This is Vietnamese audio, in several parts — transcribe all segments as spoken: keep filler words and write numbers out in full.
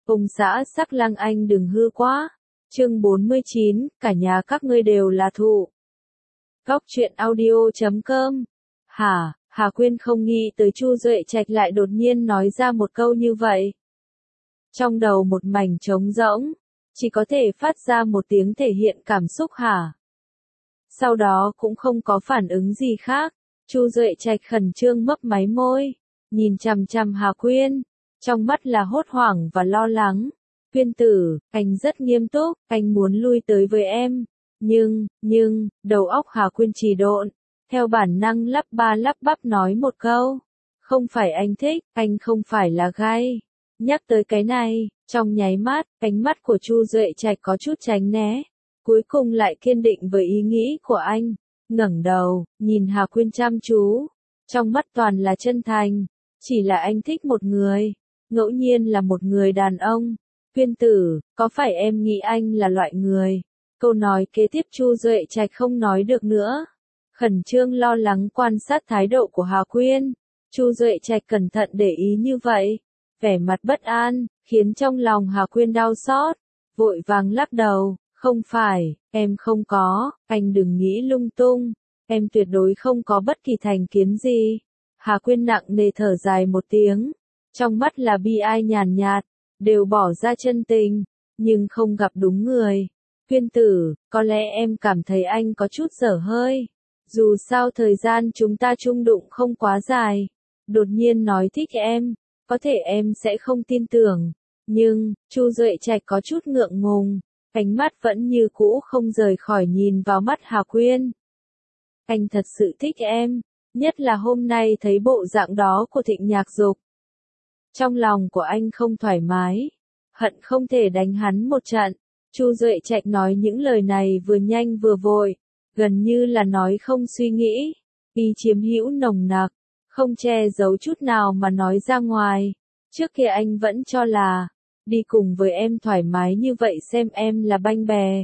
Ông xã sắc lang anh đừng hư quá. Chương bốn mươi chín, cả nhà các ngươi đều là thụ. Góc truyện audio chấm com. Hả, Hà Quyên không nghĩ tới Chu Duệ Trạch lại đột nhiên nói ra một câu như vậy. Trong đầu một mảnh trống rỗng, chỉ có thể phát ra một tiếng thể hiện cảm xúc hả. Sau đó cũng không có phản ứng gì khác, Chu Duệ Trạch khẩn trương mấp máy môi, nhìn chằm chằm Hà Quyên, trong mắt là hốt hoảng và lo lắng. Quyên tử, anh rất nghiêm túc, anh muốn lui tới với em. Nhưng, nhưng, đầu óc Hà Quyên trì độn, theo bản năng lắp ba lắp bắp nói một câu. Không phải anh thích, anh không phải là gay. Nhắc tới cái này, trong nháy mắt, ánh mắt của Chu Duệ Trạch có chút tránh né. Cuối cùng lại kiên định với ý nghĩ của anh. Ngẩng đầu, nhìn Hà Quyên chăm chú. Trong mắt toàn là chân thành. Chỉ là anh thích một người. Ngẫu nhiên là một người đàn ông. Quyên tử, có phải em nghĩ anh là loại người? Câu nói kế tiếp Chu Duệ Trạch không nói được nữa. Khẩn trương lo lắng quan sát thái độ của Hà Quyên. Chu Duệ Trạch cẩn thận để ý như vậy. Vẻ mặt bất an, khiến trong lòng Hà Quyên đau xót. Vội vàng lắc đầu, không phải, em không có, anh đừng nghĩ lung tung. Em tuyệt đối không có bất kỳ thành kiến gì. Hà Quyên nặng nề thở dài một tiếng. Trong mắt là bi ai nhàn nhạt, đều bỏ ra chân tình, nhưng không gặp đúng người. Quyên tử, có lẽ em cảm thấy anh có chút dở hơi. Dù sao thời gian chúng ta chung đụng không quá dài. Đột nhiên nói thích em, có thể em sẽ không tin tưởng. Nhưng, Chu Duệ Trạch có chút ngượng ngùng, ánh mắt vẫn như cũ không rời khỏi nhìn vào mắt Hà Quyên. Anh thật sự thích em, nhất là hôm nay thấy bộ dạng đó của Thịnh Nhạc Dục. Trong lòng của anh không thoải mái, hận không thể đánh hắn một trận. Chu Duệ Trạch nói những lời này vừa nhanh vừa vội, gần như là nói không suy nghĩ, ý chiếm hữu nồng nặc, không che giấu chút nào mà nói ra ngoài. Trước kia anh vẫn cho là, đi cùng với em thoải mái như vậy xem em là banh bè.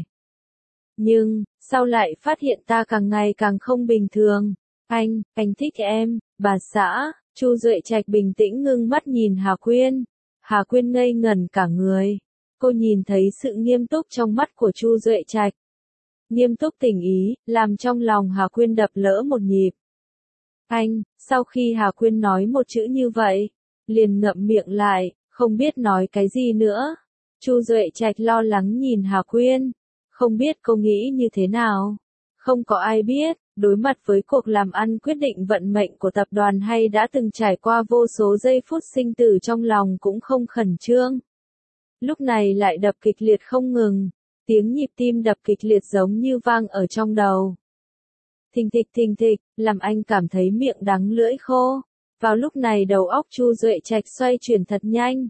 Nhưng, sau lại phát hiện ta càng ngày càng không bình thường. Anh, anh thích em, bà xã. Chu Duệ Trạch bình tĩnh ngưng mắt nhìn Hà Quyên. Hà Quyên ngây ngẩn cả người. Cô nhìn thấy sự nghiêm túc trong mắt của Chu Duệ Trạch. Nghiêm túc tình ý, làm trong lòng Hà Quyên đập lỡ một nhịp. Anh, sau khi Hà Quyên nói một chữ như vậy, liền ngậm miệng lại, không biết nói cái gì nữa. Chu Duệ Trạch lo lắng nhìn Hà Quyên, không biết cô nghĩ như thế nào. Không có ai biết, đối mặt với cuộc làm ăn quyết định vận mệnh của tập đoàn hay đã từng trải qua vô số giây phút sinh tử trong lòng cũng không khẩn trương. Lúc này lại đập kịch liệt không ngừng, tiếng nhịp tim đập kịch liệt giống như vang ở trong đầu. Thình thịch thình thịch, làm anh cảm thấy miệng đắng lưỡi khô. Vào lúc này đầu óc Chu Duệ Trạch xoay chuyển thật nhanh.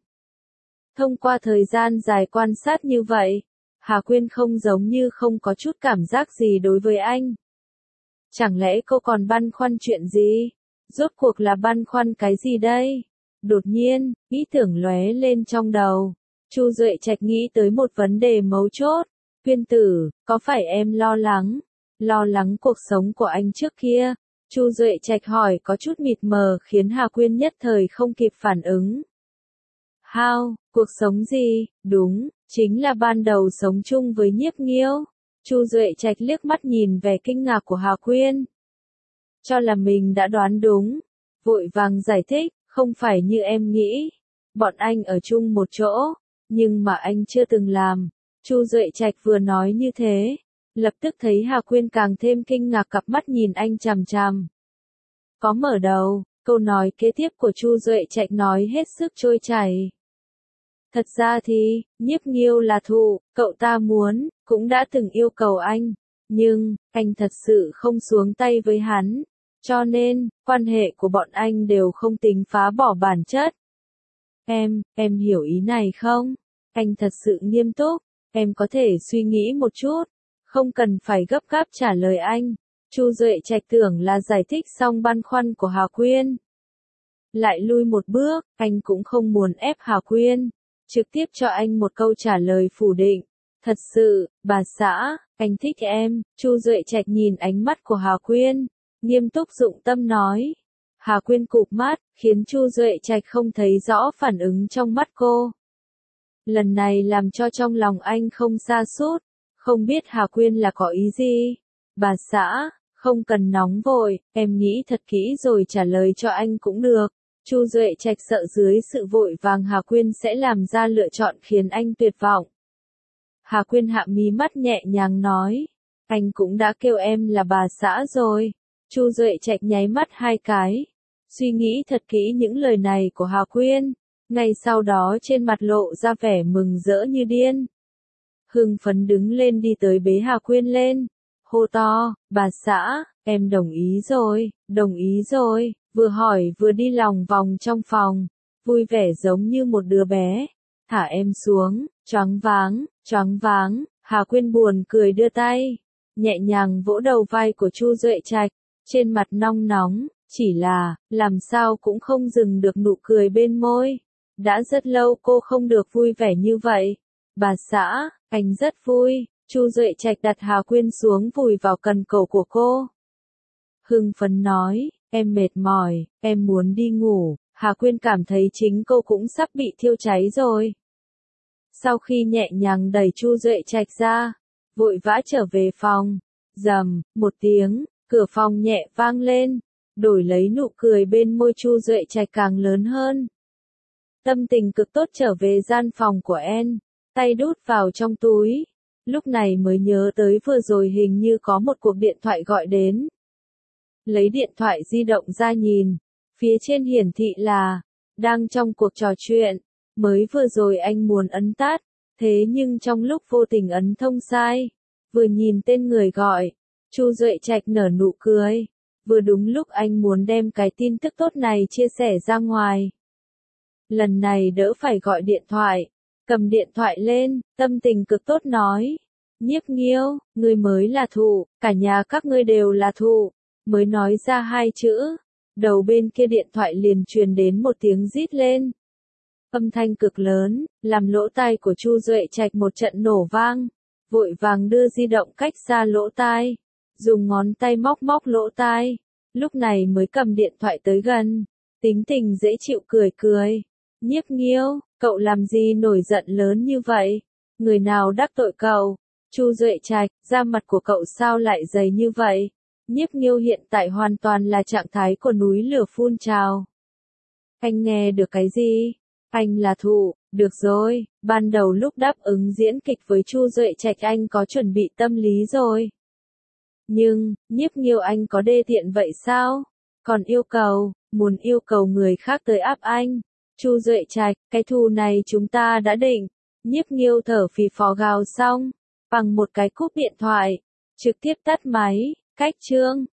Thông qua thời gian dài quan sát như vậy, Hà Quyên không giống như không có chút cảm giác gì đối với anh. Chẳng lẽ cô còn băn khoăn chuyện gì? Rốt cuộc là băn khoăn cái gì đây? Đột nhiên, ý tưởng lóe lên trong đầu. Chu Duệ Trạch nghĩ tới một vấn đề mấu chốt. Quyên tử, có phải em lo lắng? Lo lắng cuộc sống của anh trước kia? Chu Duệ Trạch hỏi có chút mịt mờ khiến Hà Quyên nhất thời không kịp phản ứng. How, cuộc sống gì? Đúng, chính là ban đầu sống chung với Nhiếp Nghiêu. Chu Duệ Trạch liếc mắt nhìn vẻ kinh ngạc của Hà Quyên. Cho là mình đã đoán đúng. Vội vàng giải thích, không phải như em nghĩ. Bọn anh ở chung một chỗ, nhưng mà anh chưa từng làm. Chu Duệ Trạch vừa nói như thế, lập tức thấy Hà Quyên càng thêm kinh ngạc cặp mắt nhìn anh chằm chằm. Có mở đầu, câu nói kế tiếp của Chu Duệ Trạch nói hết sức trôi chảy. Thật ra thì, Nhiếp Nghiêu là thụ, cậu ta muốn, cũng đã từng yêu cầu anh, nhưng, anh thật sự không xuống tay với hắn, cho nên, quan hệ của bọn anh đều không tính phá bỏ bản chất. Em, em hiểu ý này không? Anh thật sự nghiêm túc, em có thể suy nghĩ một chút, không cần phải gấp gáp trả lời anh. Chu Duệ Trạch tưởng là giải thích xong băn khoăn của Hà Quyên. Lại lui một bước, anh cũng không muốn ép Hà Quyên, trực tiếp cho anh một câu trả lời phủ định. Thật sự, bà xã, anh thích em. Chu Duệ Trạch nhìn ánh mắt của Hà Quyên, nghiêm túc dụng tâm nói. Hà Quyên cụp mắt, khiến Chu Duệ Trạch không thấy rõ phản ứng trong mắt cô. Lần này làm cho trong lòng anh không sa sút, không biết Hà Quyên là có ý gì. Bà xã, không cần nóng vội, em nghĩ thật kỹ rồi trả lời cho anh cũng được. Chu Duệ Trạch sợ dưới sự vội vàng Hà Quyên sẽ làm ra lựa chọn khiến anh tuyệt vọng. Hà Quyên hạ mí mắt nhẹ nhàng nói, anh cũng đã kêu em là bà xã rồi. Chu Duệ Trạch nháy mắt hai cái, suy nghĩ thật kỹ những lời này của Hà Quyên, ngay sau đó trên mặt lộ ra vẻ mừng rỡ như điên. Hưng phấn đứng lên đi tới bế Hà Quyên lên, hô to, bà xã, em đồng ý rồi, đồng ý rồi, vừa hỏi vừa đi lòng vòng trong phòng, vui vẻ giống như một đứa bé. Thả em xuống, choáng váng, choáng váng, Hà Quyên buồn cười đưa tay, nhẹ nhàng vỗ đầu vai của Chu Duệ Trạch, trên mặt nong nóng, chỉ là, làm sao cũng không dừng được nụ cười bên môi. Đã rất lâu cô không được vui vẻ như vậy. Bà xã, anh rất vui. Chu Duệ Trạch đặt Hà Quyên xuống vùi vào cần cổ của cô. Hưng phấn nói, em mệt mỏi, em muốn đi ngủ. Hà Quyên cảm thấy chính cô cũng sắp bị thiêu cháy rồi. Sau khi nhẹ nhàng đẩy Chu Duệ Trạch ra, vội vã trở về phòng, rầm, một tiếng, cửa phòng nhẹ vang lên, đổi lấy nụ cười bên môi Chu Duệ Trạch càng lớn hơn. Tâm tình cực tốt trở về gian phòng của En, tay đút vào trong túi, lúc này mới nhớ tới vừa rồi hình như có một cuộc điện thoại gọi đến. Lấy điện thoại di động ra nhìn, phía trên hiển thị là, đang trong cuộc trò chuyện, mới vừa rồi anh muốn ấn tắt, thế nhưng trong lúc vô tình ấn thông sai, vừa nhìn tên người gọi, Chu Duệ Trạch nở nụ cười, vừa đúng lúc anh muốn đem cái tin tức tốt này chia sẻ ra ngoài. Lần này đỡ phải gọi điện thoại, cầm điện thoại lên, tâm tình cực tốt nói, Nhiếp Nghiêu, ngươi mới là thụ, cả nhà các ngươi đều là thụ, mới nói ra hai chữ, đầu bên kia điện thoại liền truyền đến một tiếng rít lên. Âm thanh cực lớn, làm lỗ tai của Chu Duệ Trạch một trận nổ vang, vội vàng đưa di động cách xa lỗ tai, dùng ngón tay móc móc lỗ tai, lúc này mới cầm điện thoại tới gần, tính tình dễ chịu cười cười. Nhiếp Nghiêu, cậu làm gì nổi giận lớn như vậy? Người nào đắc tội cậu? Chu Duệ Trạch, da mặt của cậu sao lại dày như vậy? Nhiếp Nghiêu hiện tại hoàn toàn là trạng thái của núi lửa phun trào. Anh nghe được cái gì? Anh là thụ, được rồi, ban đầu lúc đáp ứng diễn kịch với Chu Duệ Trạch anh có chuẩn bị tâm lý rồi. Nhưng, Nhiếp Nghiêu anh có đê tiện vậy sao? Còn yêu cầu, muốn yêu cầu người khác tới áp anh. Chu Duệ Trạch, cái thù này chúng ta đã định. Nhiếp Nghiêu thở phì phò gào xong, bằng một cái cúp điện thoại, trực tiếp tắt máy, cách chương.